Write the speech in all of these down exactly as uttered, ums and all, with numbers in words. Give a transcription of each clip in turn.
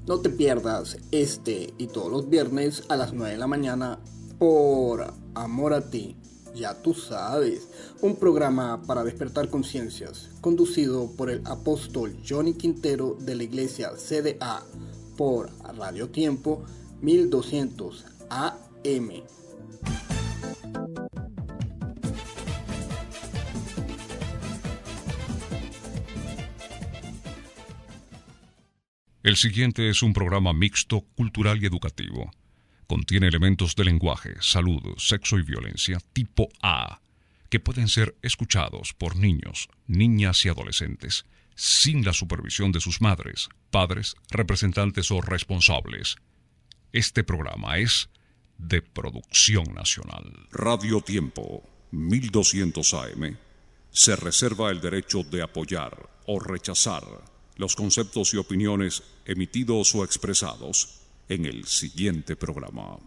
No te pierdas este y todos los viernes a las nueve de la mañana por Amor a Ti. Ya tú sabes, un programa para despertar conciencias, conducido por el apóstol Johnny Quintero de la iglesia C D A por Radio Tiempo mil doscientos A M. El siguiente es un programa mixto, cultural y educativo. Contiene elementos de lenguaje, salud, sexo y violencia tipo A, que pueden ser escuchados por niños, niñas y adolescentes, sin la supervisión de sus madres, padres, representantes o responsables. Este programa es de producción nacional. Radio Tiempo, mil doscientos A M, se reserva el derecho de apoyar o rechazar los conceptos y opiniones emitidos o expresados en el siguiente programa.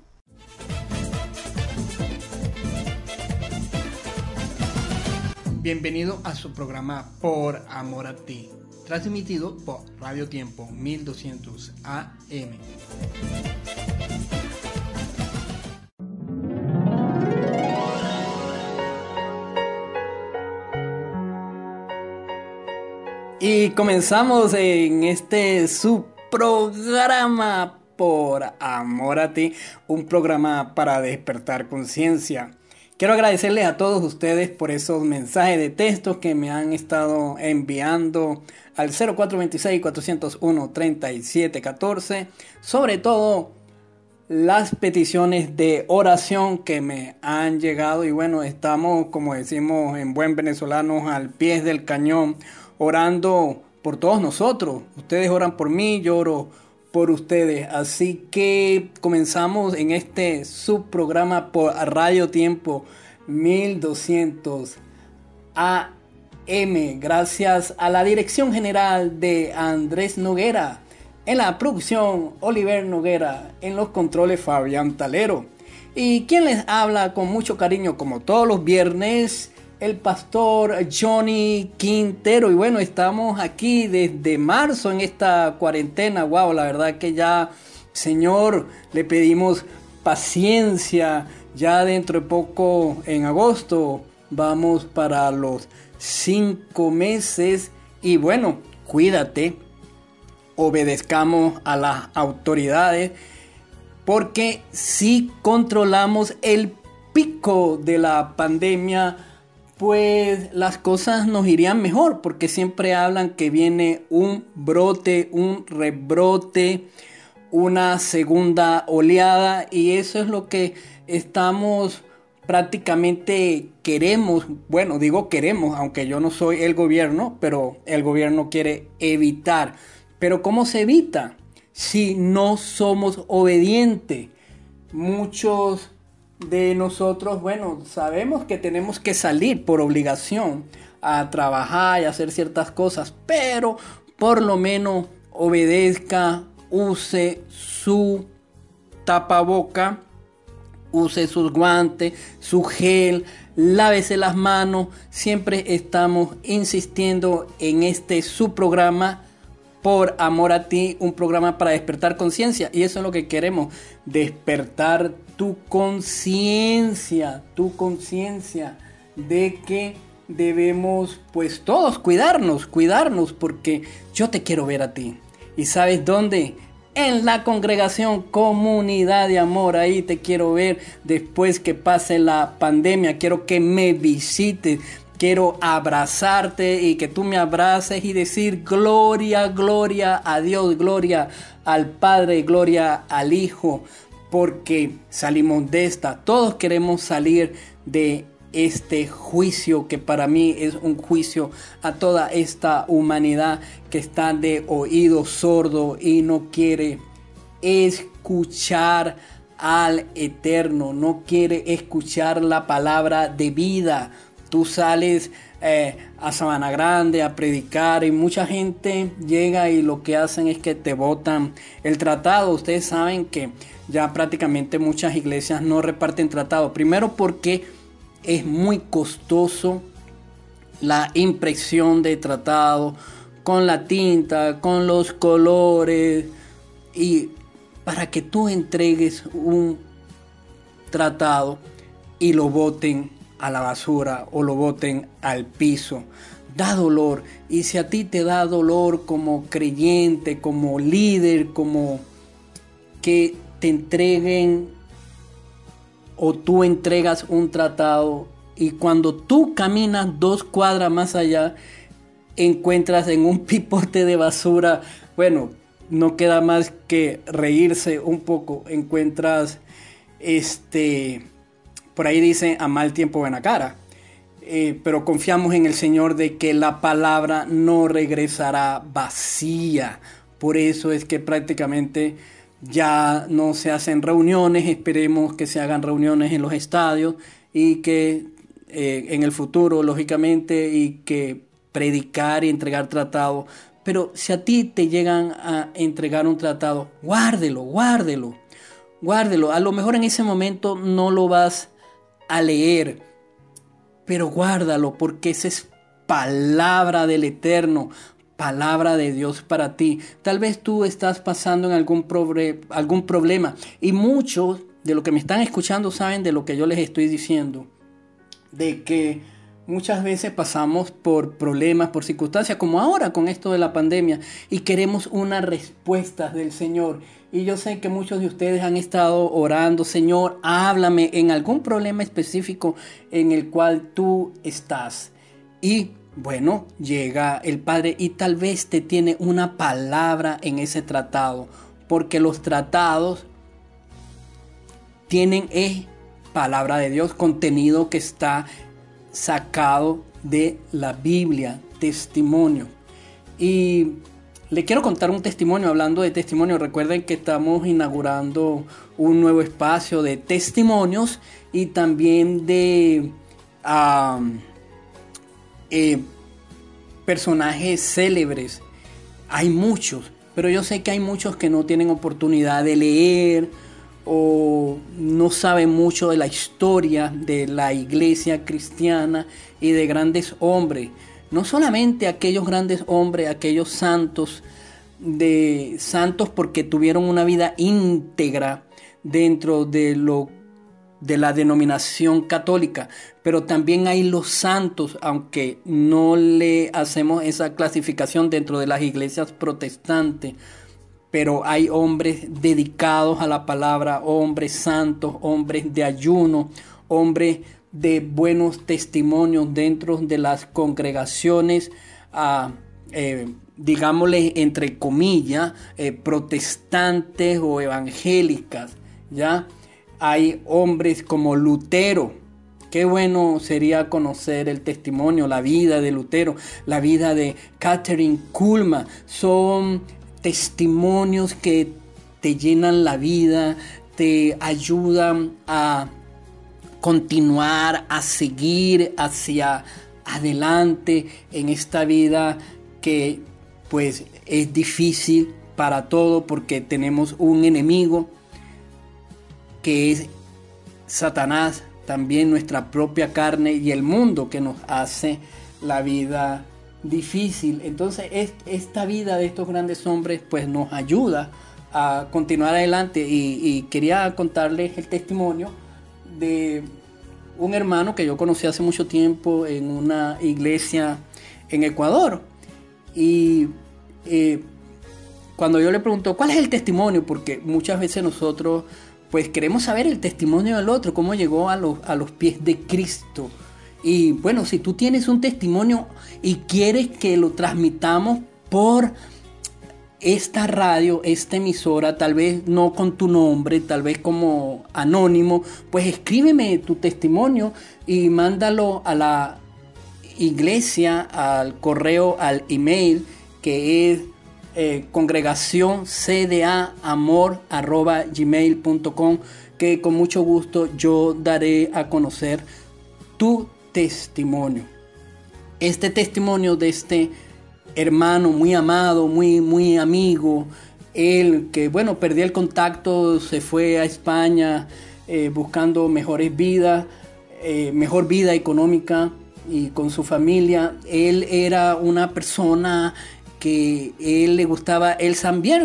Bienvenido a su programa Por Amor a Ti, transmitido por Radio Tiempo mil doscientos A M. Y comenzamos en este subprograma Por Amor a Ti, un programa para despertar conciencia. Quiero agradecerles a todos ustedes por esos mensajes de texto que me han estado enviando al cero cuatro dos seis, cuatro cero uno, tres siete uno cuatro, sobre todo las peticiones de oración que me han llegado. Y bueno, estamos, como decimos en buen venezolano, al pie del cañón, orando por todos nosotros. Ustedes oran por mí, yo oro por ustedes. Así que comenzamos en este subprograma por Radio Tiempo mil doscientos A M. Gracias a la dirección general de Andrés Noguera. En la producción, Oliver Noguera. En los controles, Fabián Talero. Y quien les habla con mucho cariño, como todos los viernes, el pastor Johnny Quintero. Y bueno, estamos aquí desde marzo en esta cuarentena. Wow, la verdad que ya, Señor, le pedimos paciencia. Ya dentro de poco, en agosto, vamos para los cinco meses. Y bueno, cuídate, obedezcamos a las autoridades, porque si controlamos el pico de la pandemia, pues las cosas nos irían mejor, porque siempre hablan que viene un brote, un rebrote, una segunda oleada, y eso es lo que estamos prácticamente queremos. Bueno, digo queremos, aunque yo no soy el gobierno, pero el gobierno quiere evitar. Pero ¿cómo se evita? Si no somos obedientes. Muchos de nosotros, bueno, sabemos que tenemos que salir por obligación a trabajar y hacer ciertas cosas, pero por lo menos obedezca, use su tapaboca, use sus guantes, su gel, lávese las manos. Siempre estamos insistiendo en este subprograma Por Amor a Ti, un programa para despertar conciencia, y eso es lo que queremos, despertar tu conciencia, tu conciencia de que debemos, pues todos, cuidarnos, cuidarnos, porque yo te quiero ver a ti. ¿Y sabes dónde? En la congregación Comunidad de Amor. Ahí te quiero ver después que pase la pandemia. Quiero que me visites. Quiero abrazarte y que tú me abraces y decir gloria, gloria a Dios, gloria al Padre, gloria al Hijo, porque salimos de esta. Todos queremos salir de este juicio, que para mí es un juicio a toda esta humanidad que está de oído sordo y no quiere escuchar al Eterno, no quiere escuchar la palabra de vida. Tú sales eh, a Sabana Grande a predicar y mucha gente llega y lo que hacen es que te botan el tratado. Ustedes saben que ya prácticamente muchas iglesias no reparten tratado. Primero porque es muy costoso la impresión de tratado, con la tinta, con los colores, y para que tú entregues un tratado y lo boten a la basura o lo boten al piso. Da dolor, y si a ti te da dolor como creyente, como líder, como que te entreguen o tú entregas un tratado y cuando tú caminas dos cuadras más allá encuentras en un pipote de basura, bueno, no queda más que reírse un poco. Encuentras, este, por ahí dice, a mal tiempo buena cara. Eh, pero confiamos en el Señor de que la palabra no regresará vacía. Por eso es que prácticamente ya no se hacen reuniones. Esperemos que se hagan reuniones en los estadios y que eh, en el futuro, lógicamente, y que predicar y entregar tratados. Pero si a ti te llegan a entregar un tratado, guárdelo, guárdelo, guárdelo. A lo mejor en ese momento no lo vas a leer, pero guárdalo porque esa es palabra del Eterno, palabra de Dios para ti. Tal vez tú estás pasando en algún, probre- algún problema y muchos de los que me están escuchando saben de lo que yo les estoy diciendo, de que muchas veces pasamos por problemas, por circunstancias, como ahora con esto de la pandemia, y queremos una respuesta del Señor. Y yo sé que muchos de ustedes han estado orando, Señor, háblame en algún problema específico en el cual tú estás. Y bueno, llega el Padre y tal vez te tiene una palabra en ese tratado, porque los tratados tienen eh, palabra de Dios, contenido que está sacado de la Biblia, testimonio. Y le quiero contar un testimonio. Hablando de testimonio, recuerden que estamos inaugurando un nuevo espacio de testimonios y también de um, eh, personajes célebres. Hay muchos, pero yo sé que hay muchos que no tienen oportunidad de leer o no saben mucho de la historia de la iglesia cristiana y de grandes hombres. No solamente aquellos grandes hombres, aquellos santos, de santos porque tuvieron una vida íntegra dentro de lo de la denominación católica, pero también hay los santos, aunque no le hacemos esa clasificación dentro de las iglesias protestantes. Pero hay hombres dedicados a la palabra, hombres santos, hombres de ayuno, hombres de buenos testimonios dentro de las congregaciones, uh, eh, digámosle entre comillas, eh, protestantes o evangélicas, ¿ya? Hay hombres como Lutero. Qué bueno sería conocer el testimonio, la vida de Lutero, la vida de Catherine Kuhlman. Son testimonios que te llenan la vida, te ayudan a continuar, a seguir hacia adelante en esta vida que pues es difícil para todo porque tenemos un enemigo que es Satanás, también nuestra propia carne y el mundo que nos hace la vida difícil. Entonces es, esta vida de estos grandes hombres pues nos ayuda a continuar adelante y, y quería contarles el testimonio de un hermano que yo conocí hace mucho tiempo en una iglesia en Ecuador y eh, cuando yo le pregunto ¿cuál es el testimonio? Porque muchas veces nosotros pues queremos saber el testimonio del otro, cómo llegó a los, a los pies de Cristo. Y bueno, si tú tienes un testimonio y quieres que lo transmitamos por esta radio, esta emisora, tal vez no con tu nombre, tal vez como anónimo, pues escríbeme tu testimonio y mándalo a la iglesia, al correo, al email, que es eh, congregación c d a amor arroba gmail punto com, que con mucho gusto yo daré a conocer tu testimonio. Este testimonio de este hermano muy amado, muy, muy amigo, él que bueno, perdió el contacto, se fue a España eh, buscando mejores vidas, eh, mejor vida económica y con su familia. Él era una persona que él le gustaba el San Viernes,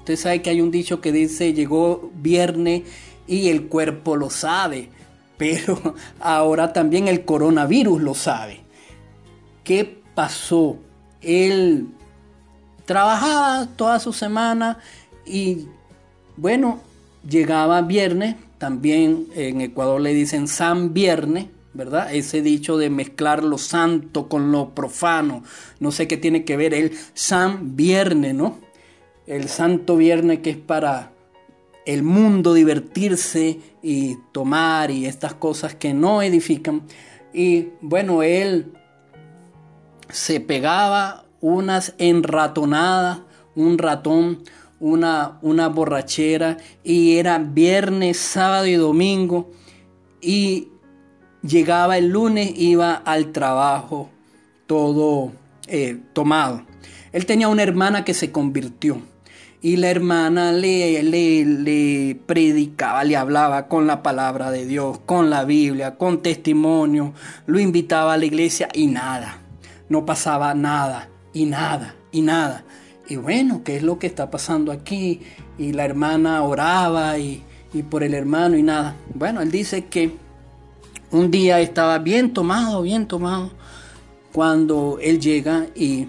Usted sabe que hay un dicho que dice, llegó viernes y el cuerpo lo sabe, pero ahora también el coronavirus lo sabe. ¿Qué pasó? Él trabajaba toda su semana y bueno, llegaba viernes, también en Ecuador le dicen San Viernes, ¿verdad? Ese dicho de mezclar lo santo con lo profano, no sé qué tiene que ver el San Viernes, ¿no? El Santo Viernes, que es para el mundo divertirse y tomar y estas cosas que no edifican. Y bueno, él se pegaba unas enratonadas, un ratón, una, una borrachera, y era viernes, sábado y domingo, y llegaba el lunes, iba al trabajo todo eh, tomado. Él tenía una hermana que se convirtió y la hermana le, le, le predicaba, le hablaba con la palabra de Dios, con la Biblia, con testimonio, lo invitaba a la iglesia y nada, no pasaba nada y nada y nada. Y bueno, ¿qué es lo que está pasando aquí? Y la hermana oraba y, y por el hermano y nada. Bueno, él dice que un día estaba bien tomado, bien tomado, cuando él llega y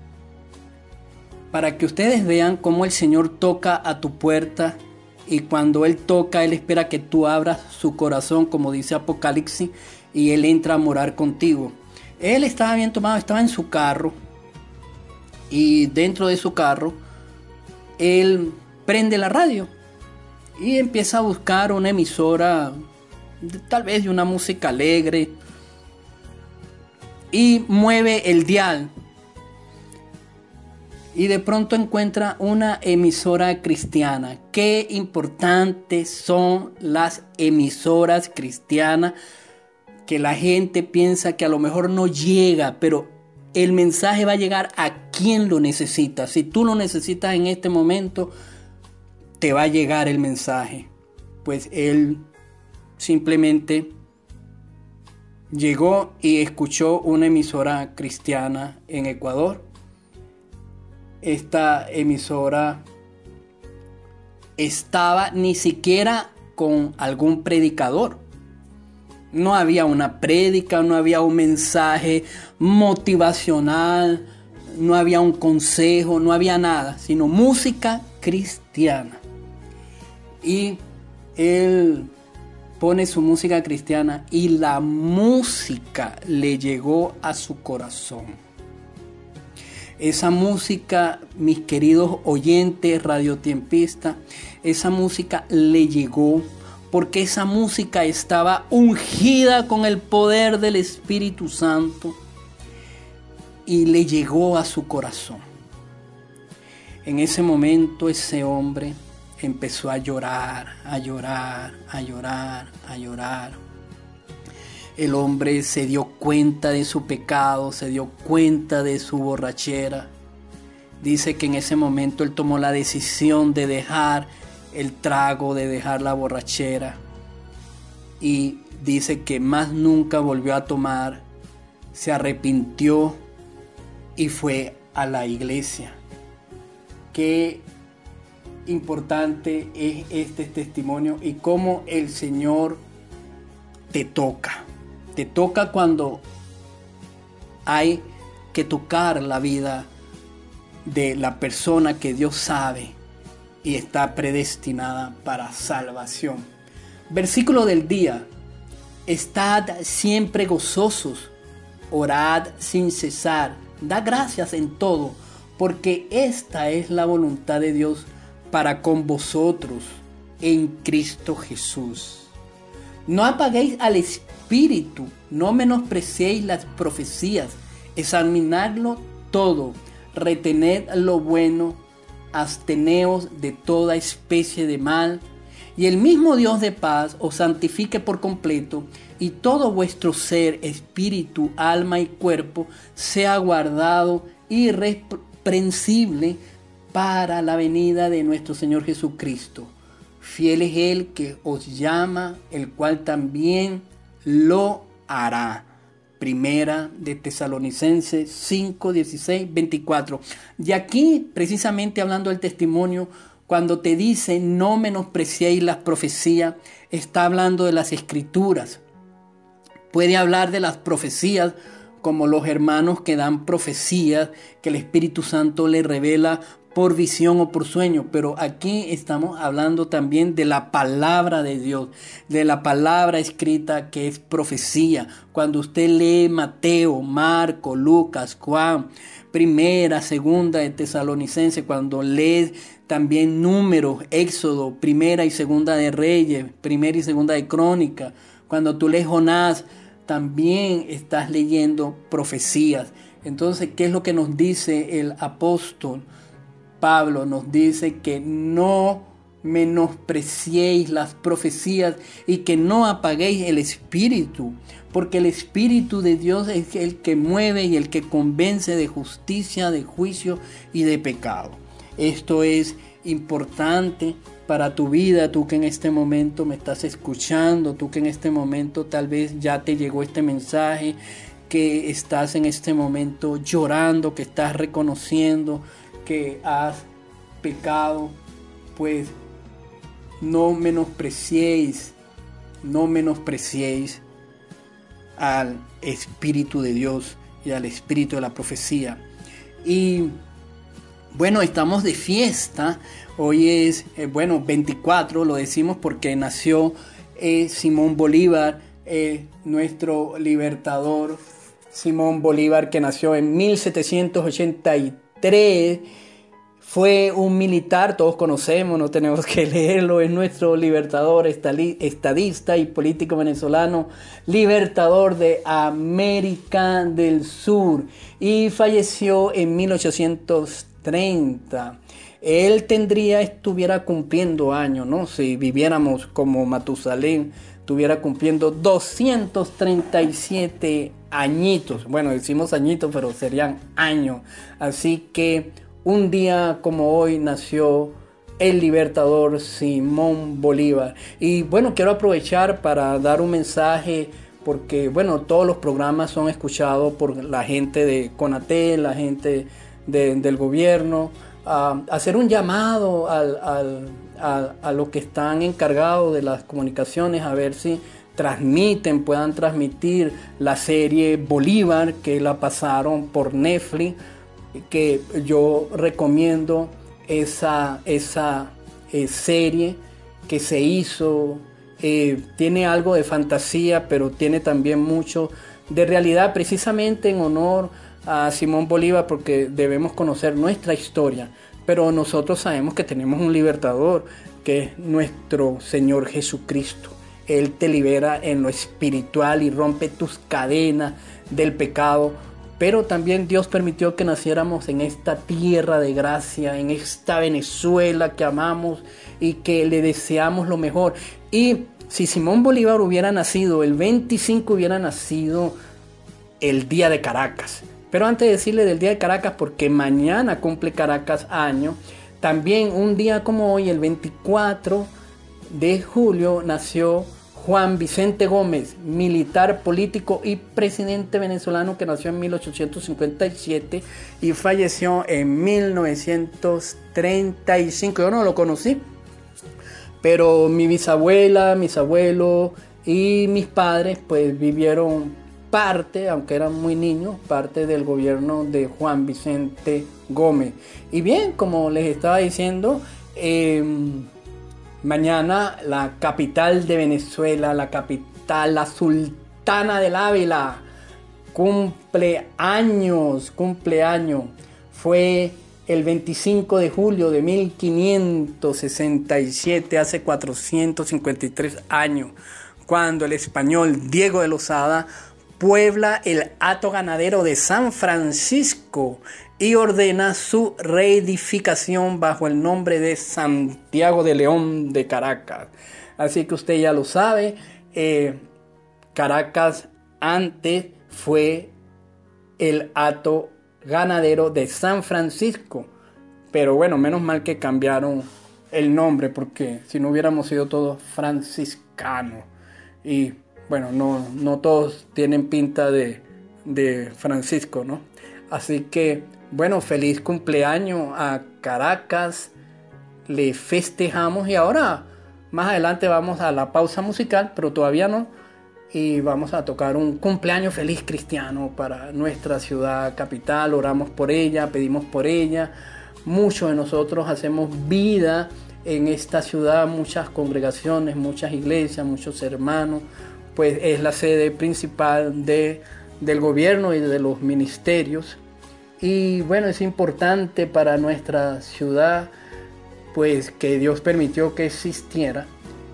para que ustedes vean cómo el Señor toca a tu puerta y cuando Él toca, Él espera que tú abras su corazón, como dice Apocalipsis, y Él entra a morar contigo. Él estaba bien tomado, estaba en su carro y dentro de su carro, Él prende la radio y empieza a buscar una emisora, tal vez de una música alegre, y mueve el dial. Y de pronto encuentra una emisora cristiana. Qué importantes son las emisoras cristianas, que la gente piensa que a lo mejor no llega, pero el mensaje va a llegar a quien lo necesita. Si tú lo necesitas en este momento, te va a llegar el mensaje. Pues él simplemente llegó y escuchó una emisora cristiana en Ecuador. Esta emisora estaba ni siquiera con algún predicador. No había una prédica, no había un mensaje motivacional, no había un consejo, no había nada, sino música cristiana. Y él pone su música cristiana y la música le llegó a su corazón. Esa música, mis queridos oyentes radiotiempistas, esa música le llegó porque esa música estaba ungida con el poder del Espíritu Santo y le llegó a su corazón. En ese momento ese hombre empezó a llorar, a llorar, a llorar, a llorar. El hombre se dio cuenta de su pecado, se dio cuenta de su borrachera. Dice que en ese momento él tomó la decisión de dejar el trago, de dejar la borrachera. Y dice que más nunca volvió a tomar, se arrepintió y fue a la iglesia. Qué importante es este testimonio y cómo el Señor te toca. Te toca cuando hay que tocar la vida de la persona que Dios sabe y está predestinada para salvación. Versículo del día. Estad siempre gozosos, orad sin cesar, da gracias en todo, porque esta es la voluntad de Dios para con vosotros en Cristo Jesús. No apaguéis al Espíritu, no menospreciéis las profecías, examinadlo todo, retened lo bueno, absteneos de toda especie de mal, y el mismo Dios de paz os santifique por completo, y todo vuestro ser, espíritu, alma y cuerpo sea guardado irreprensible para la venida de nuestro Señor Jesucristo. Fiel es Él que os llama, el cual también lo hará. Primera de Tesalonicenses cinco, dieciséis, veinticuatro. Y aquí, precisamente hablando del testimonio, Cuando te dice no menospreciéis las profecías, está hablando de las escrituras. Puede hablar de las profecías como los hermanos que dan profecías que el Espíritu Santo le revela por visión o por sueño, pero aquí estamos hablando también de la palabra de Dios, de la palabra escrita que es profecía. Cuando usted lee Mateo, Marco, Lucas, Juan, Primera, Segunda de Tesalonicenses, cuando lee también Números, Éxodo, Primera y Segunda de Reyes, Primera y Segunda de Crónicas, cuando tú lees Jonás, también estás leyendo profecías. Entonces, ¿qué es lo que nos dice el apóstol Pablo? Nos dice que no menospreciéis las profecías y que no apaguéis el espíritu, porque el espíritu de Dios es el que mueve y el que convence de justicia, de juicio y de pecado. Esto es importante para tu vida, tú que en este momento me estás escuchando, tú que en este momento tal vez ya te llegó este mensaje, que estás en este momento llorando, que estás reconociendo que has pecado, pues no menospreciéis, no menospreciéis al Espíritu de Dios y al Espíritu de la profecía. Y bueno, estamos de fiesta. Hoy es, eh, bueno, veinticuatro, lo decimos porque nació eh, Simón Bolívar, eh, nuestro libertador, Simón Bolívar, que nació en mil setecientos ochenta y tres. Fue un militar, todos conocemos, no tenemos que leerlo, es nuestro libertador, estadista y político venezolano, libertador de América del Sur, y falleció en mil ochocientos treinta. Él tendría, estuviera cumpliendo años, ¿no? Si viviéramos como Matusalén, estuviera cumpliendo doscientos treinta y siete añitos. Bueno, decimos añitos, pero serían años. Así que un día como hoy nació el libertador Simón Bolívar. Y bueno, quiero aprovechar para dar un mensaje, porque bueno, todos los programas son escuchados por la gente de CONATEL, la gente de, del gobierno, a hacer un llamado al, al, a, a los que están encargados de las comunicaciones, a ver si transmiten, puedan transmitir la serie Bolívar, que la pasaron por Netflix, que yo recomiendo esa, esa eh, serie que se hizo. Eh, tiene algo de fantasía, pero tiene también mucho de realidad, precisamente en honor a Simón Bolívar, porque debemos conocer nuestra historia, pero nosotros sabemos que tenemos un libertador, que es nuestro Señor Jesucristo. Él te libera en lo espiritual y rompe tus cadenas del pecado. Pero también Dios permitió que naciéramos en esta tierra de gracia, en esta Venezuela que amamos y que le deseamos lo mejor. Y si Simón Bolívar hubiera nacido el veinticinco, hubiera nacido el día de Caracas. Pero antes de decirle del día de Caracas, porque mañana cumple Caracas año, también un día como hoy, el veinticuatro de julio, nació Juan Vicente Gómez, militar, político y presidente venezolano, que nació en mil ochocientos cincuenta y siete y falleció en mil novecientos treinta y cinco. Yo no lo conocí, pero mi bisabuela, mis abuelos y mis padres pues vivieron parte, aunque eran muy niños, parte del gobierno de Juan Vicente Gómez. Y bien, como les estaba diciendo, eh, mañana la capital de Venezuela, la capital, la Sultana del Ávila, cumple años, cumple años. Fue el veinticinco de julio de mil quinientos sesenta y siete, hace cuatrocientos cincuenta y tres años, cuando el español Diego de Lozada puebla el hato ganadero de San Francisco y ordena su reedificación bajo el nombre de Santiago de León de Caracas. Así que usted ya lo sabe, eh, Caracas antes fue el hato ganadero de San Francisco. Pero bueno, menos mal que cambiaron el nombre, porque si no hubiéramos sido todos franciscanos. Y bueno, no, no todos tienen pinta de, de Francisco, ¿no? Así que bueno, feliz cumpleaños a Caracas, le festejamos. Y ahora, más adelante vamos a la pausa musical, pero todavía no. Y vamos a tocar un cumpleaños feliz cristiano para nuestra ciudad capital. Oramos por ella, pedimos por ella. Muchos de nosotros hacemos vida en esta ciudad, muchas congregaciones, muchas iglesias, muchos hermanos. Pues es la sede principal de, del gobierno y de los ministerios. Y bueno, es importante para nuestra ciudad, pues que Dios permitió que existiera.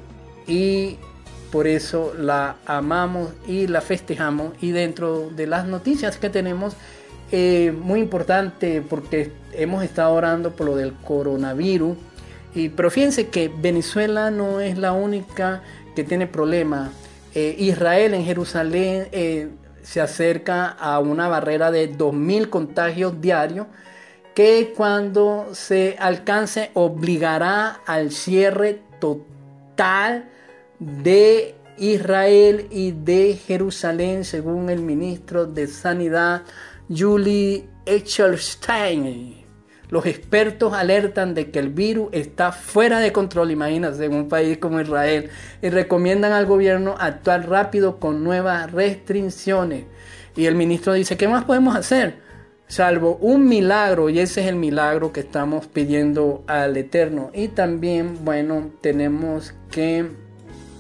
Y por eso la amamos y la festejamos. Y dentro de las noticias que tenemos, eh, muy importante porque hemos estado orando por lo del coronavirus. Y, pero fíjense que Venezuela no es la única que tiene problemas. Eh, Israel en Jerusalén eh, se acerca a una barrera de dos mil contagios diarios, que cuando se alcance obligará al cierre total de Israel y de Jerusalén, según el ministro de Sanidad, Julie Eichelstein. Los expertos alertan de que el virus está fuera de control, imagínense, en un país como Israel, y recomiendan al gobierno actuar rápido con nuevas restricciones. Y el ministro dice, ¿qué más podemos hacer? Salvo un milagro, y ese es el milagro que estamos pidiendo al Eterno. Y también, bueno, tenemos que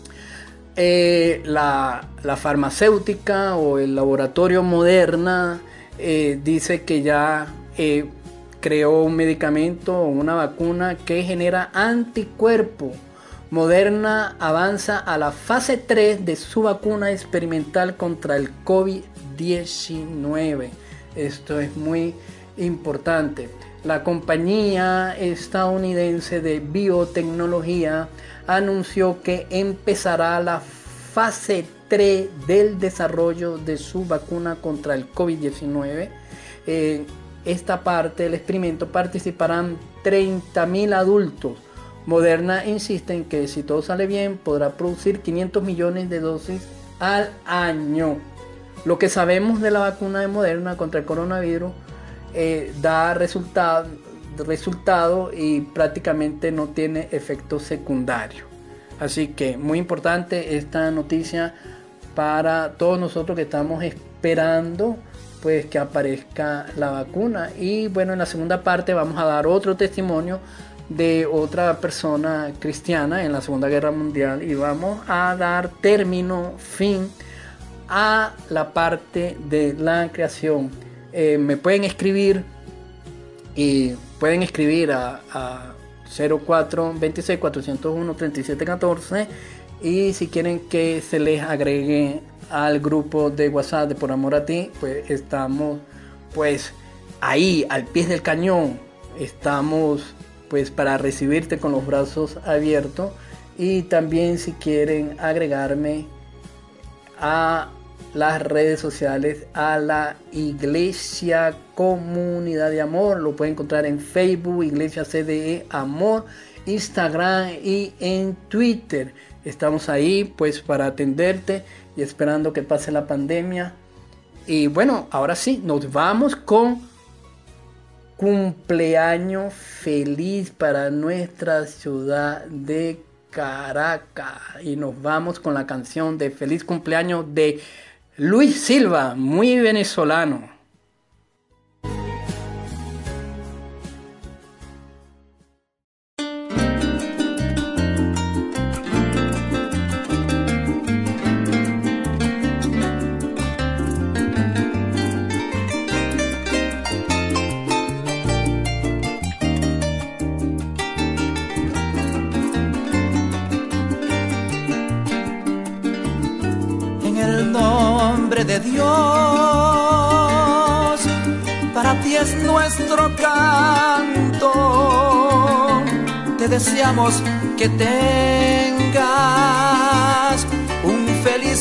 Eh, la, la farmacéutica o el laboratorio Moderna eh, dice que ya eh, creó un medicamento o una vacuna que genera anticuerpos. Moderna avanza a la fase tres de su vacuna experimental contra el COVID diecinueve. Esto es muy importante. La compañía estadounidense de biotecnología anunció que empezará la fase tres del desarrollo de su vacuna contra el COVID diecinueve. Eh, esta parte del experimento participarán treinta mil adultos. Moderna insiste en que si todo sale bien podrá producir quinientos millones de dosis al año. Lo que sabemos de la vacuna de Moderna contra el coronavirus eh, da resultado, resultado y prácticamente no tiene efectos secundarios. Así que muy importante esta noticia para todos nosotros que estamos esperando pues que aparezca la vacuna. Y bueno, en la segunda parte vamos a dar otro testimonio de otra persona cristiana en la Segunda Guerra Mundial y vamos a dar término, fin a la parte de la creación. Eh, me pueden escribir y pueden escribir a, a cero cuatro dos seis, cuatro cero uno, tres siete uno cuatro y si quieren que se les agregue al grupo de WhatsApp de Por Amor a Ti, pues estamos pues ahí al pie del cañón, estamos pues para recibirte con los brazos abiertos. Y también si quieren agregarme a las redes sociales, a la Iglesia Comunidad de Amor, lo pueden encontrar en Facebook, Iglesia C D E Amor, Instagram y en Twitter. Estamos ahí pues para atenderte y esperando que pase la pandemia. Y bueno, ahora sí, nos vamos con cumpleaños feliz para nuestra ciudad de Caracas. Y nos vamos con la canción de feliz cumpleaños de Luis Silva, muy venezolano. De Dios, para ti es nuestro canto. Te deseamos que tengas un feliz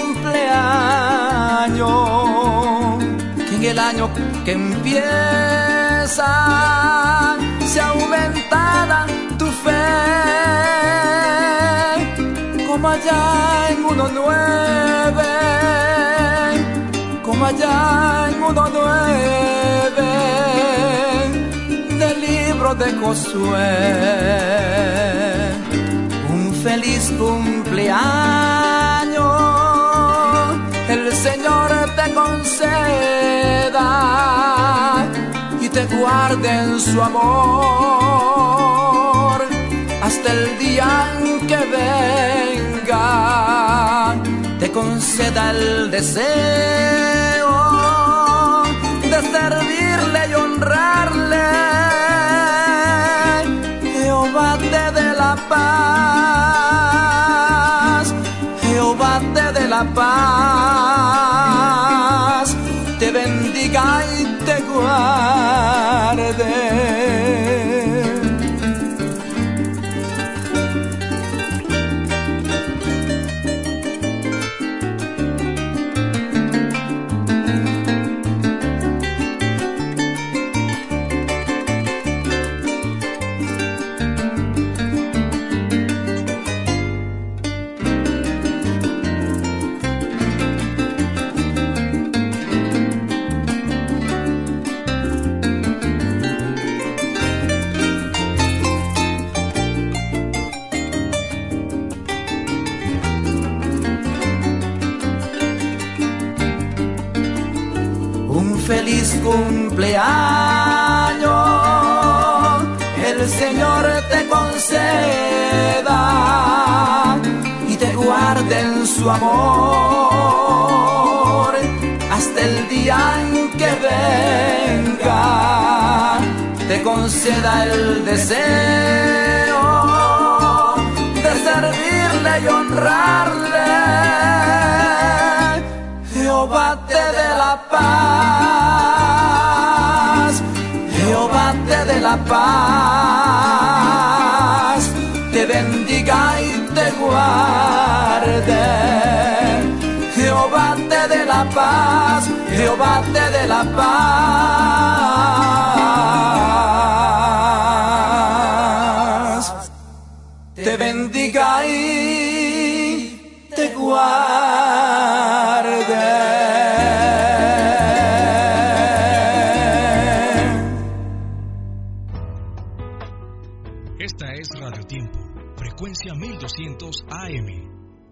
cumpleaños, que en el año que empieza sea aumentada tu fe, como allá en uno nueve, como allá en uno nueve del libro de Josué. Un feliz cumpleaños el Señor te conceda y te guarde en su amor hasta el día en que venga, te conceda el deseo de servirle y honrarle. Jehová te dé la paz, Jehová te dé la paz, te bendiga y te guarde. Feliz cumpleaños el Señor te conceda y te guarde en su amor hasta el día en que venga, te conceda el deseo de servirle y honrarle. Jehová te dé la paz, Jehová te dé la paz, te bendiga y te guarde. Jehová te dé la paz, Jehová te dé la paz, te bendiga y te guarde. Esta es Radio Tiempo, frecuencia mil doscientos A M.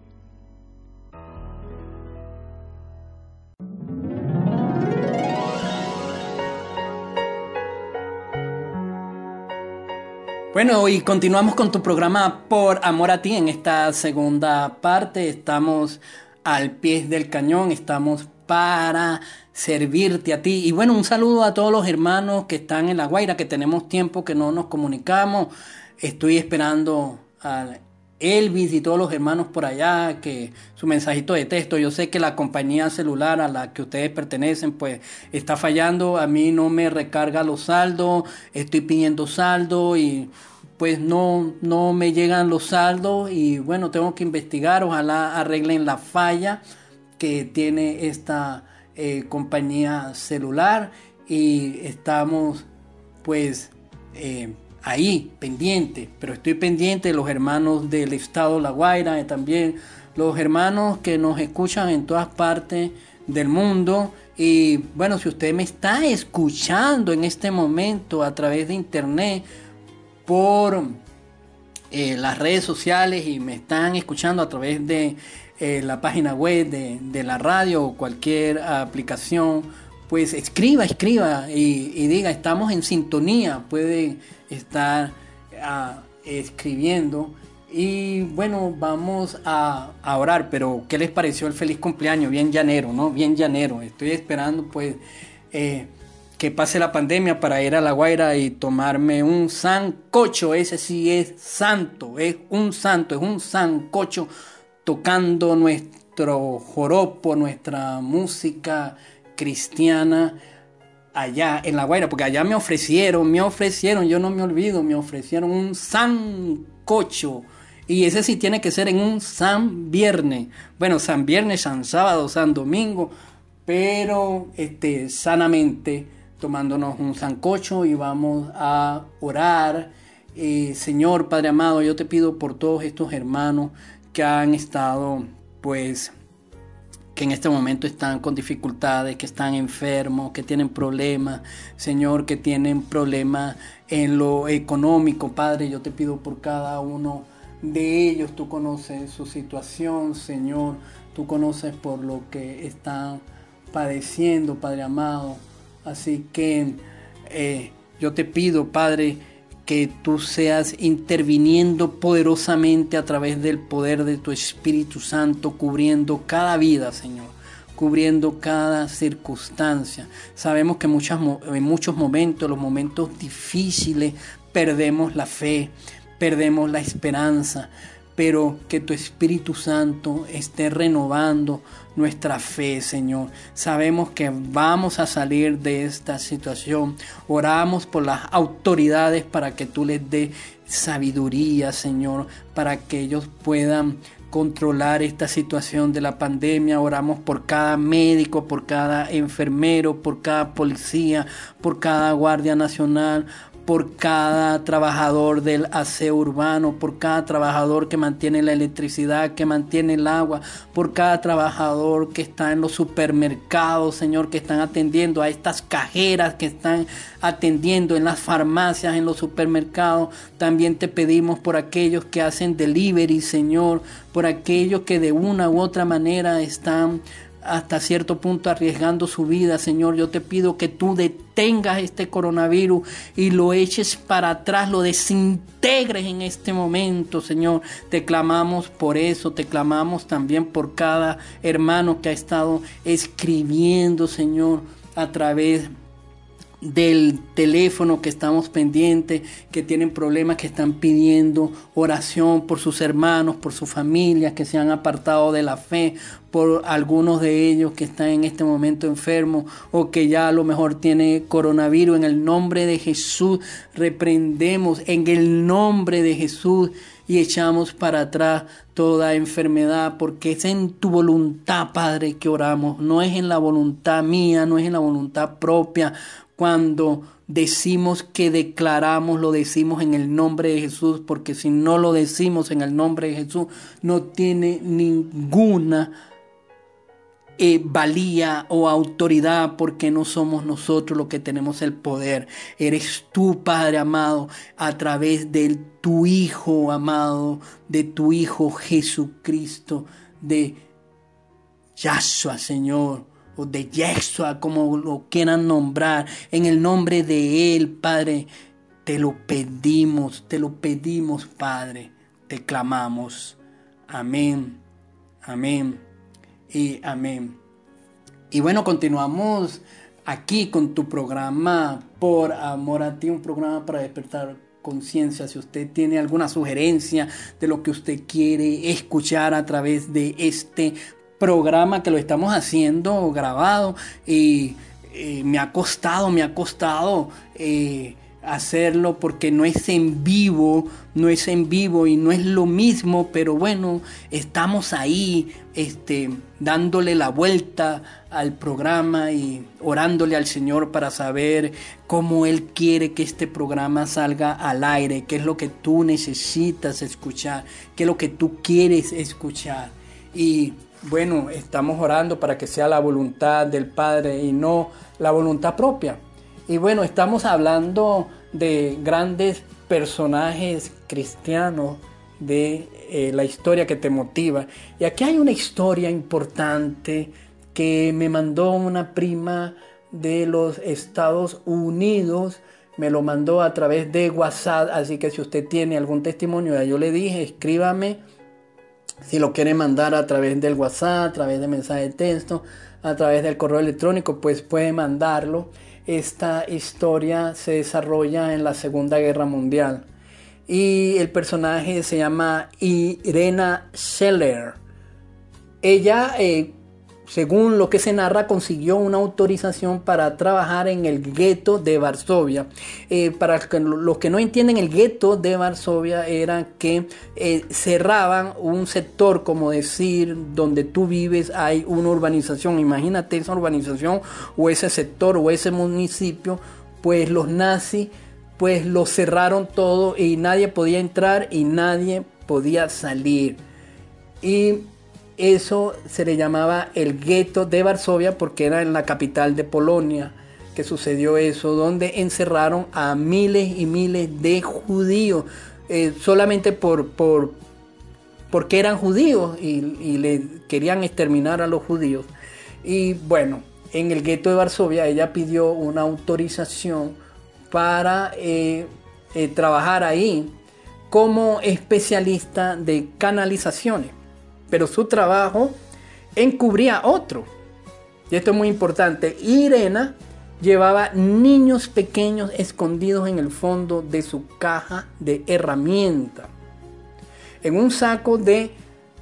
Bueno, y continuamos con tu programa Por Amor a Ti. En esta segunda parte estamos al pie del cañón, estamos para servirte a ti. Y bueno, un saludo a todos los hermanos que están en La Guaira, que tenemos tiempo que no nos comunicamos. Estoy esperando a Elvis y todos los hermanos por allá, que su mensajito de texto. Yo sé que la compañía celular a la que ustedes pertenecen pues está fallando. A mí no me recarga los saldos, estoy pidiendo saldo y pues no, no me llegan los saldos. Y bueno, tengo que investigar, ojalá arreglen la falla que tiene esta eh, compañía celular. Y estamos pues eh, ahí pendiente, pero estoy pendiente de los hermanos del estado La Guaira y también los hermanos que nos escuchan en todas partes del mundo. Y bueno, si usted me está escuchando en este momento a través de internet, por eh, las redes sociales, y me están escuchando a través de eh, la página web de, de la radio o cualquier aplicación, pues escriba, escriba y, y diga, estamos en sintonía. Puede estar uh, escribiendo. Y bueno, vamos a, a orar. Pero ¿qué les pareció el feliz cumpleaños? Bien llanero, ¿no? Bien llanero. Estoy esperando pues eh, que pase la pandemia para ir a La Guaira y tomarme un sancocho. Ese sí es santo, es un santo, es un sancocho, tocando nuestro joropo, nuestra música cristiana allá en La Guaira, porque allá me ofrecieron, me ofrecieron, yo no me olvido, me ofrecieron un sancocho, y ese sí tiene que ser en un San Viernes, bueno, San Viernes, San Sábado, San Domingo, pero este, sanamente, tomándonos un sancocho, y vamos a orar. Eh, Señor Padre amado, yo te pido por todos estos hermanos que han estado pues que en este momento están con dificultades, que están enfermos, que tienen problemas, Señor, que tienen problemas en lo económico, Padre, yo te pido por cada uno de ellos. Tú conoces su situación, Señor, tú conoces por lo que están padeciendo, Padre amado. Así que eh, yo te pido, Padre, que tú seas interviniendo poderosamente a través del poder de tu Espíritu Santo, cubriendo cada vida, Señor, cubriendo cada circunstancia. Sabemos que muchas, en muchos momentos, los momentos difíciles, perdemos la fe, perdemos la esperanza, pero que tu Espíritu Santo esté renovando nuestra fe, Señor. Sabemos que vamos a salir de esta situación. Oramos por las autoridades para que tú les des sabiduría, Señor, para que ellos puedan controlar esta situación de la pandemia. Oramos por cada médico, por cada enfermero, por cada policía, por cada guardia nacional, por cada trabajador del aseo urbano, por cada trabajador que mantiene la electricidad, que mantiene el agua, por cada trabajador que está en los supermercados, Señor, que están atendiendo a estas cajeras, que están atendiendo en las farmacias, en los supermercados. También te pedimos por aquellos que hacen delivery, Señor, por aquellos que de una u otra manera están hasta cierto punto arriesgando su vida, Señor. Yo te pido que tú detengas este coronavirus y lo eches para atrás, lo desintegres en este momento, Señor. Te clamamos por eso, te clamamos también por cada hermano que ha estado escribiendo, Señor, a través del teléfono, que estamos pendientes, que tienen problemas, que están pidiendo oración por sus hermanos, por sus familias que se han apartado de la fe, por algunos de ellos que están en este momento enfermos o que ya a lo mejor tiene coronavirus. En el nombre de Jesús reprendemos, en el nombre de Jesús, y echamos para atrás toda enfermedad, porque es en tu voluntad, Padre, que oramos. No es en la voluntad mía, no es en la voluntad propia. Cuando decimos que declaramos, lo decimos en el nombre de Jesús, porque si no lo decimos en el nombre de Jesús, no tiene ninguna eh, valía o autoridad, porque no somos nosotros los que tenemos el poder. Eres tú, Padre amado, a través de tu Hijo amado, de tu Hijo Jesucristo, de Yahshua, Señor, o de Yeshua, como lo quieran nombrar. En el nombre de Él, Padre, te lo pedimos, te lo pedimos, Padre, te clamamos. Amén, amén y amén. Y bueno, continuamos aquí con tu programa Por Amor a Ti, un programa para despertar conciencia. Si usted tiene alguna sugerencia de lo que usted quiere escuchar a través de este programa, que lo estamos haciendo grabado, y eh, me ha costado, me ha costado eh, hacerlo, porque no es en vivo, no es en vivo y no es lo mismo, pero bueno, estamos ahí este, dándole la vuelta al programa y orándole al Señor para saber cómo Él quiere que este programa salga al aire, qué es lo que tú necesitas escuchar, qué es lo que tú quieres escuchar. Y bueno, estamos orando para que sea la voluntad del Padre y no la voluntad propia. Y bueno, estamos hablando de grandes personajes cristianos de eh, la historia que te motiva. Y aquí hay una historia importante que me mandó una prima de los Estados Unidos. Me lo mandó a través de WhatsApp, así que si usted tiene algún testimonio, ya yo le dije, escríbame. Si lo quiere mandar a través del WhatsApp, a través de mensaje de texto, a través del correo electrónico, pues puede mandarlo. Esta historia se desarrolla en la Segunda Guerra Mundial y el personaje se llama Irena Scheller. Ella, eh, según lo que se narra, consiguió una autorización para trabajar en el gueto de Varsovia. Eh, para que, los que no entienden, el gueto de Varsovia era que eh, cerraban un sector, como decir, donde tú vives hay una urbanización. Imagínate esa urbanización o ese sector o ese municipio, pues los nazis pues lo cerraron todo y nadie podía entrar y nadie podía salir. Y eso se le llamaba el gueto de Varsovia porque era en la capital de Polonia que sucedió eso, donde encerraron a miles y miles de judíos eh, solamente por, por porque eran judíos y, y le querían exterminar a los judíos. Y bueno, en el gueto de Varsovia ella pidió una autorización para eh, eh, trabajar ahí como especialista de canalizaciones, pero su trabajo encubría otro. Y esto es muy importante. Irena llevaba niños pequeños escondidos en el fondo de su caja de herramientas. En un saco de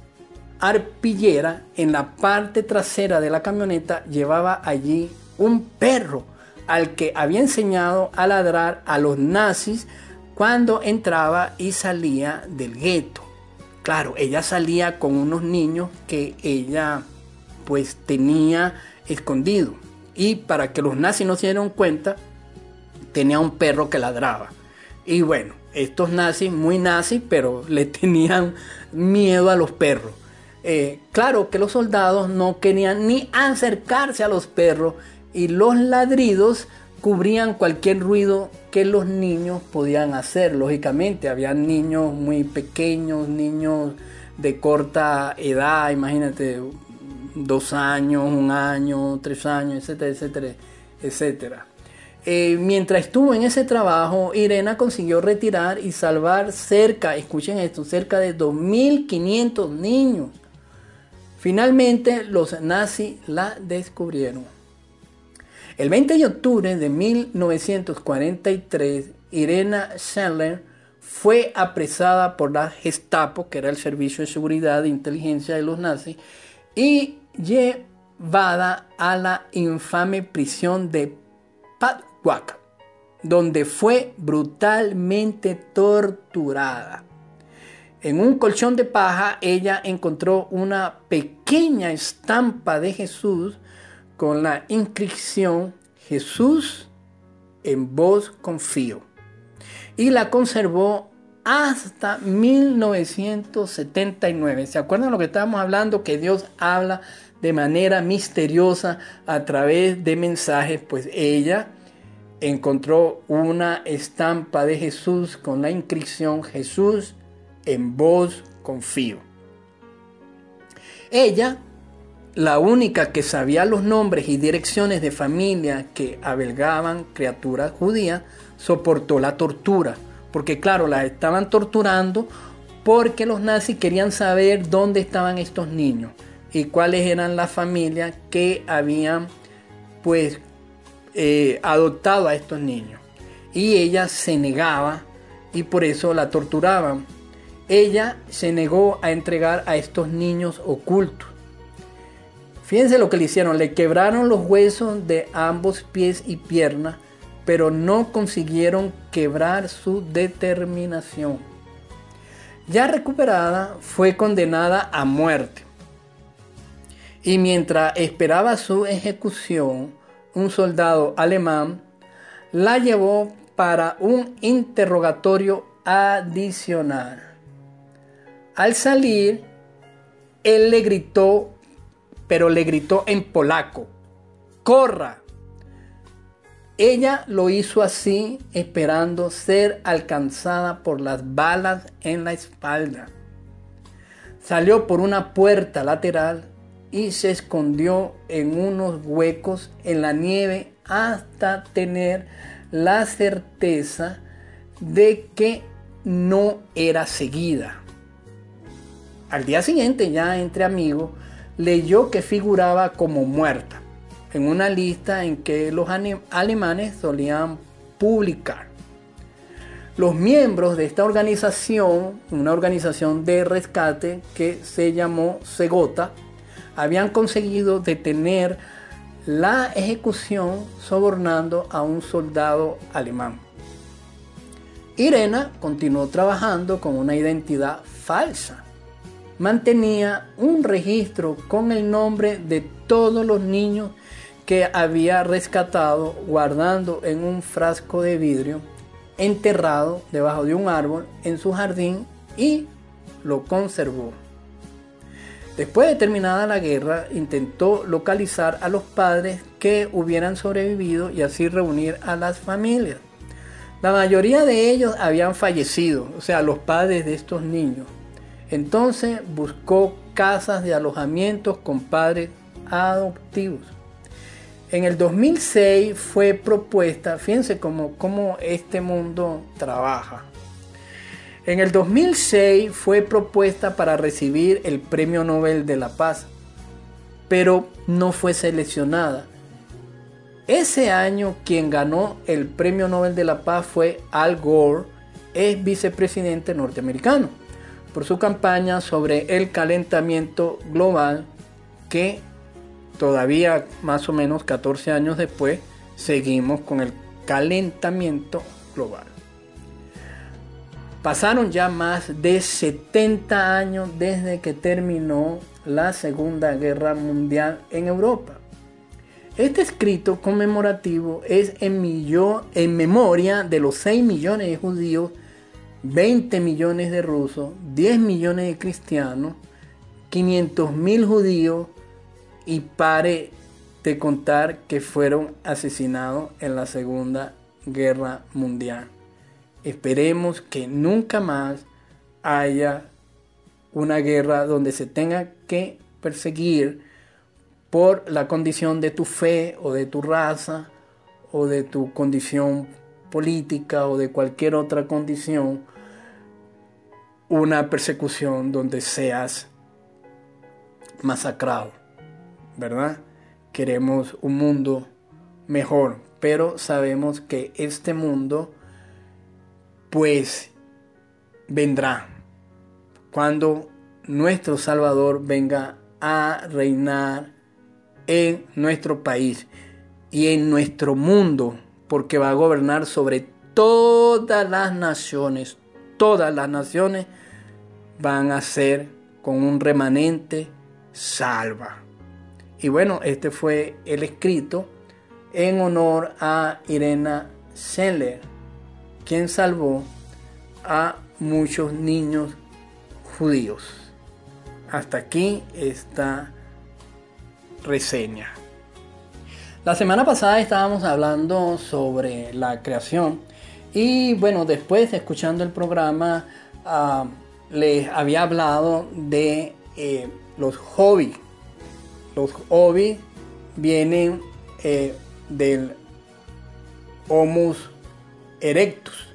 arpillera, en la parte trasera de la camioneta, llevaba allí un perro al que había enseñado a ladrar a los nazis cuando entraba y salía del gueto. Claro, ella salía con unos niños que ella pues tenía escondido. Y para que los nazis no se dieran cuenta, tenía un perro que ladraba. Y bueno, estos nazis, muy nazis, pero le tenían miedo a los perros. Eh, claro que los soldados no querían ni acercarse a los perros y los ladridos cubrían cualquier ruido que los niños podían hacer. Lógicamente, había niños muy pequeños, niños de corta edad, imagínate, dos años, un año, tres años, etcétera, etcétera, etcétera. Eh, mientras estuvo en ese trabajo, Irena consiguió retirar y salvar cerca, escuchen esto, cerca de dos mil quinientos niños. Finalmente, los nazis la descubrieron. El veinte de octubre de mil novecientos cuarenta y tres, Irena Schindler fue apresada por la Gestapo, que era el servicio de seguridad e inteligencia de los nazis, y llevada a la infame prisión de Padwak, donde fue brutalmente torturada. En un colchón de paja ella encontró una pequeña estampa de Jesús con la inscripción Jesús, en vos confío, y la conservó hasta mil novecientos setenta y nueve. ¿Se acuerdan lo que estábamos hablando? Que Dios habla de manera misteriosa a través de mensajes. Pues ella encontró una estampa de Jesús con la inscripción Jesús, en vos confío. Ella, la única que sabía los nombres y direcciones de familias que albergaban criaturas judías, soportó la tortura. Porque claro, la estaban torturando porque los nazis querían saber dónde estaban estos niños y cuáles eran las familias que habían pues eh, adoptado a estos niños. Y ella se negaba y por eso la torturaban. Ella se negó a entregar a estos niños ocultos. Fíjense lo que le hicieron, le quebraron los huesos de ambos pies y piernas, pero no consiguieron quebrar su determinación. Ya recuperada, fue condenada a muerte. Y mientras esperaba su ejecución, un soldado alemán la llevó para un interrogatorio adicional. Al salir, él le gritó, pero le gritó en polaco: ¡corra! Ella lo hizo así, esperando ser alcanzada por las balas en la espalda. Salió por una puerta lateral y se escondió en unos huecos en la nieve hasta tener la certeza de que no era seguida. Al día siguiente, ya entre amigos, leyó que figuraba como muerta en una lista en que los alemanes solían publicar. Los miembros de esta organización, una organización de rescate que se llamó Segota, habían conseguido detener la ejecución sobornando a un soldado alemán. Irena continuó trabajando con una identidad falsa. Mantenía un registro con el nombre de todos los niños que había rescatado, guardando en un frasco de vidrio enterrado debajo de un árbol en su jardín, y lo conservó. Después de terminada la guerra, intentó localizar a los padres que hubieran sobrevivido y así reunir a las familias. La mayoría de ellos habían fallecido, o sea, los padres de estos niños. Entonces buscó casas de alojamientos con padres adoptivos. En el dos mil seis fue propuesta, fíjense cómo, cómo este mundo trabaja. En el dos mil seis fue propuesta para recibir el Premio Nobel de la Paz, pero no fue seleccionada. Ese año quien ganó el Premio Nobel de la Paz fue Al Gore, ex vicepresidente norteamericano, por su campaña sobre el calentamiento global, que todavía más o menos catorce años después seguimos con el calentamiento global. Pasaron ya más de setenta años desde que terminó la Segunda Guerra Mundial en Europa. Este escrito conmemorativo es en, millo, en memoria de los seis millones de judíos, veinte millones de rusos, diez millones de cristianos, quinientos mil judíos y pare de contar que fueron asesinados en la Segunda Guerra Mundial. Esperemos que nunca más haya una guerra donde se tenga que perseguir por la condición de tu fe o de tu raza o de tu condición política o de cualquier otra condición, una persecución donde seas masacrado, ¿verdad? Queremos un mundo mejor, pero sabemos que este mundo pues vendrá cuando nuestro Salvador venga a reinar en nuestro país y en nuestro mundo, porque va a gobernar sobre todas las naciones. Todas las naciones van a ser con un remanente salva. Y bueno, este fue el escrito en honor a Irena Schindler, quien salvó a muchos niños judíos. Hasta aquí está reseña. La semana pasada estábamos hablando sobre la creación y bueno, después escuchando el programa uh, les había hablado de eh, los hobbies. Los hobbies vienen eh, del Homo erectus,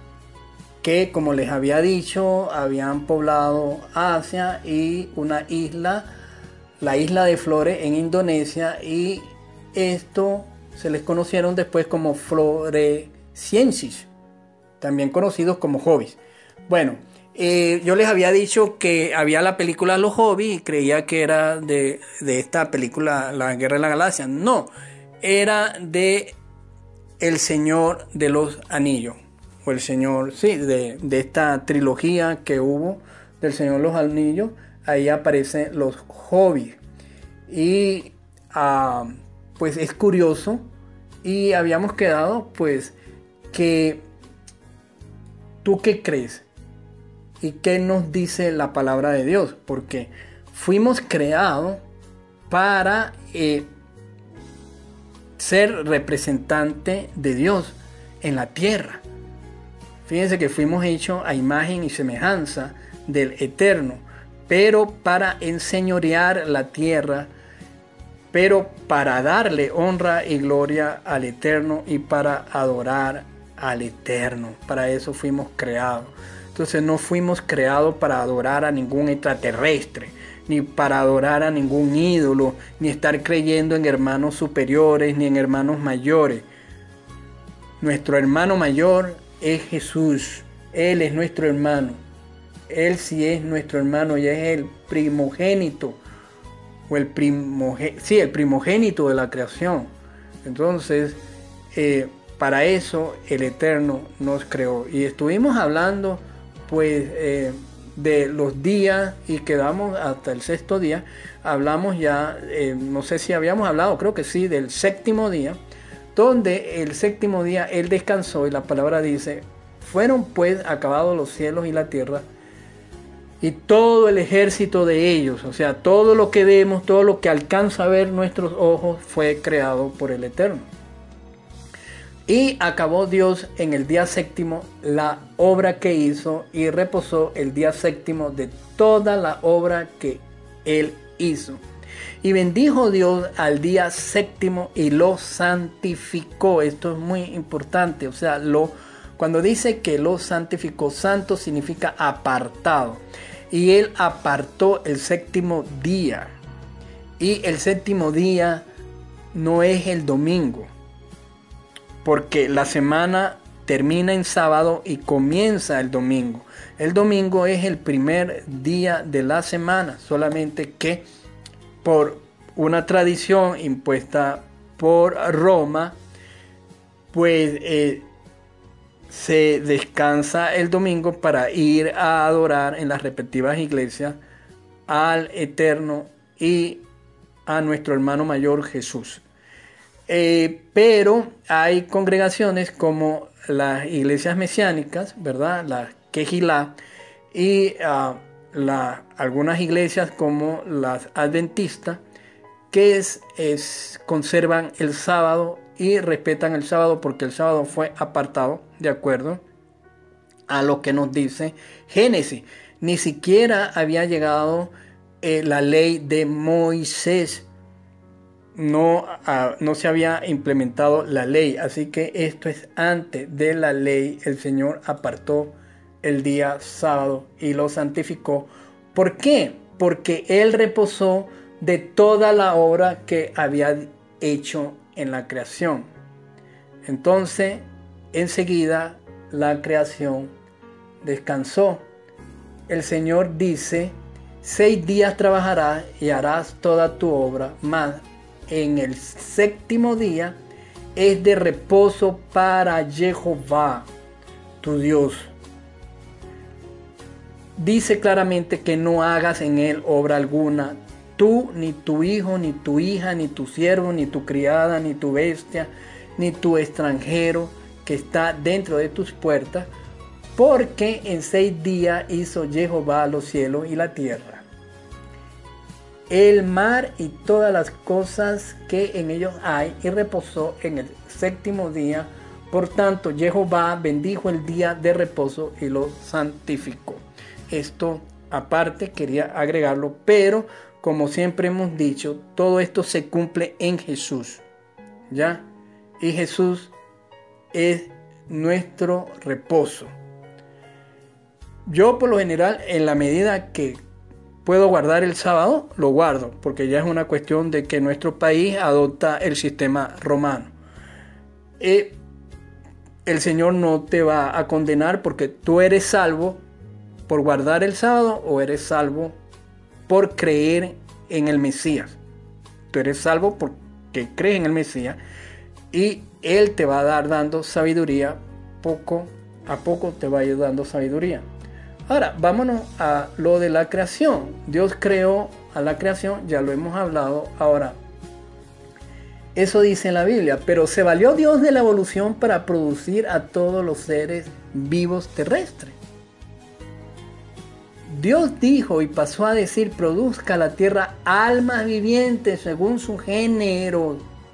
que como les había dicho habían poblado Asia y una isla, la isla de Flores en Indonesia, y esto se les conocieron después como floresiensis, también conocidos como hobbies. Bueno, eh, yo les había dicho que había la película Los Hobbies y creía que era de, de esta película La Guerra de la Galaxia. No, era de El Señor de los Anillos, o el Señor, sí, de, de esta trilogía que hubo del Señor de los Anillos. Ahí aparecen los hobbies y uh, pues es curioso, y habíamos quedado pues que ¿tú qué crees? ¿Y qué nos dice la palabra de Dios? Porque fuimos creados para eh, ser representante de Dios en la tierra. Fíjense que fuimos hechos a imagen y semejanza del Eterno, pero para enseñorear la tierra, pero para darle honra y gloria al Eterno y para adorar al Eterno. Para eso fuimos creados. Entonces no fuimos creados para adorar a ningún extraterrestre, ni para adorar a ningún ídolo, ni estar creyendo en hermanos superiores, ni en hermanos mayores. Nuestro hermano mayor es Jesús. Él es nuestro hermano. Él sí es nuestro hermano y es el primogénito, o el primogénito, sí, el primogénito de la creación. Entonces, eh, para eso el Eterno nos creó. Y estuvimos hablando, pues, eh, de los días y quedamos hasta el sexto día. Hablamos ya, eh, no sé si habíamos hablado, creo que sí, del séptimo día, donde el séptimo día Él descansó y la palabra dice: fueron pues acabados los cielos y la tierra, y todo el ejército de ellos, o sea, todo lo que vemos, todo lo que alcanza a ver nuestros ojos fue creado por el Eterno. Y acabó Dios en el día séptimo la obra que hizo y reposó el día séptimo de toda la obra que Él hizo. Y bendijo Dios al día séptimo y lo santificó. Esto es muy importante. O sea, lo, cuando dice que lo santificó, santo significa apartado. Y Él apartó el séptimo día. Y el séptimo día no es el domingo, porque la semana termina en sábado y comienza el domingo. El domingo es el primer día de la semana, solamente que por una tradición impuesta por Roma, pues eh, se descansa el domingo para ir a adorar en las respectivas iglesias al Eterno y a nuestro hermano mayor Jesús. Eh, pero hay congregaciones como las iglesias mesiánicas, ¿verdad? Las Kehilá, y uh, la, algunas iglesias como las adventistas que es, es, conservan el sábado y respetan el sábado porque el sábado fue apartado de acuerdo a lo que nos dice Génesis. Ni siquiera había llegado eh, la ley de Moisés. No, uh, no se había implementado la ley, así que esto es antes de la ley. El Señor apartó el día sábado y lo santificó. ¿Por qué? Porque Él reposó de toda la obra que había hecho en la creación. Entonces, enseguida la creación descansó. El Señor dice: seis días trabajarás y harás toda tu obra, mas en el séptimo día es de reposo para Jehová, tu Dios. Dice claramente que no hagas en él obra alguna, tú, ni tu hijo, ni tu hija, ni tu siervo, ni tu criada, ni tu bestia, ni tu extranjero que está dentro de tus puertas, porque en seis días hizo Jehová los cielos y la tierra, el mar y todas las cosas que en ellos hay, y reposó en el séptimo día. Por tanto, Jehová bendijo el día de reposo y lo santificó. Esto aparte quería agregarlo, pero como siempre hemos dicho, todo esto se cumple en Jesús, ¿ya? Y Jesús es nuestro reposo. Yo por lo general, en la medida que puedo guardar el sábado, lo guardo, porque ya es una cuestión de que nuestro país adopta el sistema romano. Eh, el Señor no te va a condenar porque tú eres salvo por guardar el sábado o eres salvo por creer en el Mesías. Tú eres salvo porque crees en el Mesías y Él te va a dar dando sabiduría, poco a poco te va a ir dando sabiduría. Ahora, vámonos a lo de la creación. Dios creó a la creación, ya lo hemos hablado. Ahora, eso dice la Biblia, pero se valió Dios de la evolución para producir a todos los seres vivos terrestres. Dios dijo y pasó a decir: produzca la tierra almas vivientes según su género.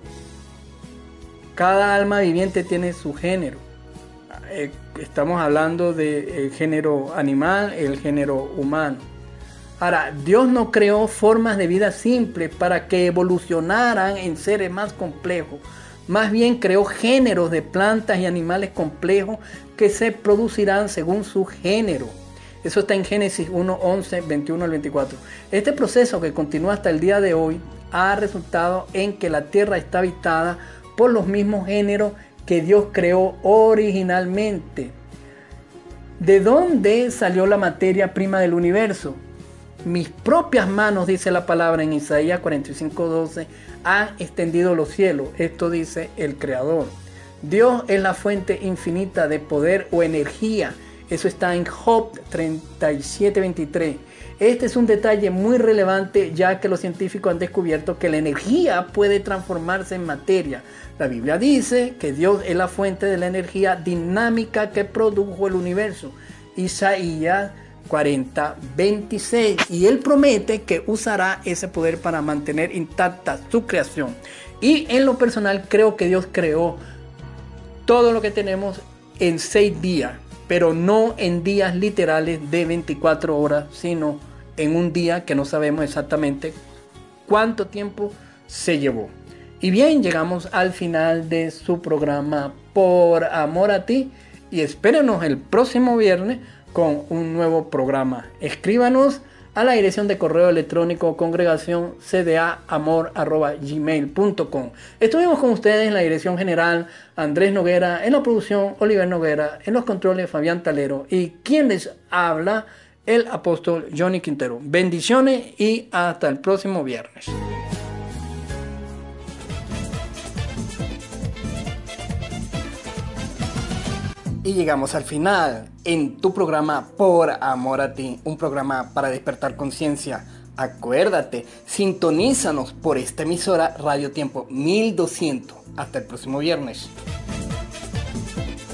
Cada alma viviente tiene su género. Eh, estamos hablando del género animal, el género humano. Ahora, Dios no creó formas de vida simples para que evolucionaran en seres más complejos. Más bien creó géneros de plantas y animales complejos que se producirán según su género. Eso está en Génesis uno, once, veintiuno al veinticuatro. Este proceso, que continúa hasta el día de hoy, ha resultado en que la tierra está habitada por los mismos géneros que Dios creó originalmente. ¿De dónde salió la materia prima del universo? Mis propias manos, dice la palabra en Isaías cuarenta y cinco, doce, han extendido los cielos. Esto dice el Creador. Dios es la fuente infinita de poder o energía. Eso está en Job treinta y siete, veintitrés. Este es un detalle muy relevante, ya que los científicos han descubierto que la energía puede transformarse en materia. La Biblia dice que Dios es la fuente de la energía dinámica que produjo el universo. Isaías cuarenta veintiséis, y él promete que usará ese poder para mantener intacta su creación. Y en lo personal creo que Dios creó todo lo que tenemos en seis días, pero no en días literales de veinticuatro horas, sino en un día que no sabemos exactamente cuánto tiempo se llevó. Y bien, llegamos al final de su programa Por Amor a Ti, y espérenos el próximo viernes con un nuevo programa. Escríbanos a la dirección de correo electrónico congregación c d a amor arroba gmail punto com. Estuvimos con ustedes en la dirección general Andrés Noguera, en la producción Oliver Noguera, en los controles Fabián Talero, y quien les habla, el apóstol Johnny Quintero. Bendiciones y hasta el próximo viernes. Y llegamos al final en tu programa Por Amor a Ti, un programa para despertar conciencia. Acuérdate, sintonízanos por esta emisora Radio Tiempo mil doscientos. Hasta el próximo viernes.